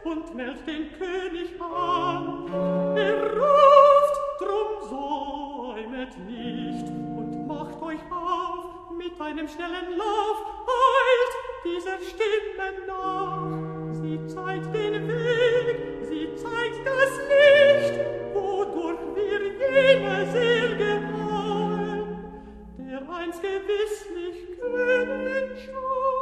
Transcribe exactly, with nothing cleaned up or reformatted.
und meldet den König an. Er ruft, drum säumet nicht und macht euch auf mit einem schnellen Lauf, eilt dieser Stimme nach. Sie zeigt den Weg, sie zeigt das Licht, wodurch wir jene selge haben, der einst gewisslich König schon.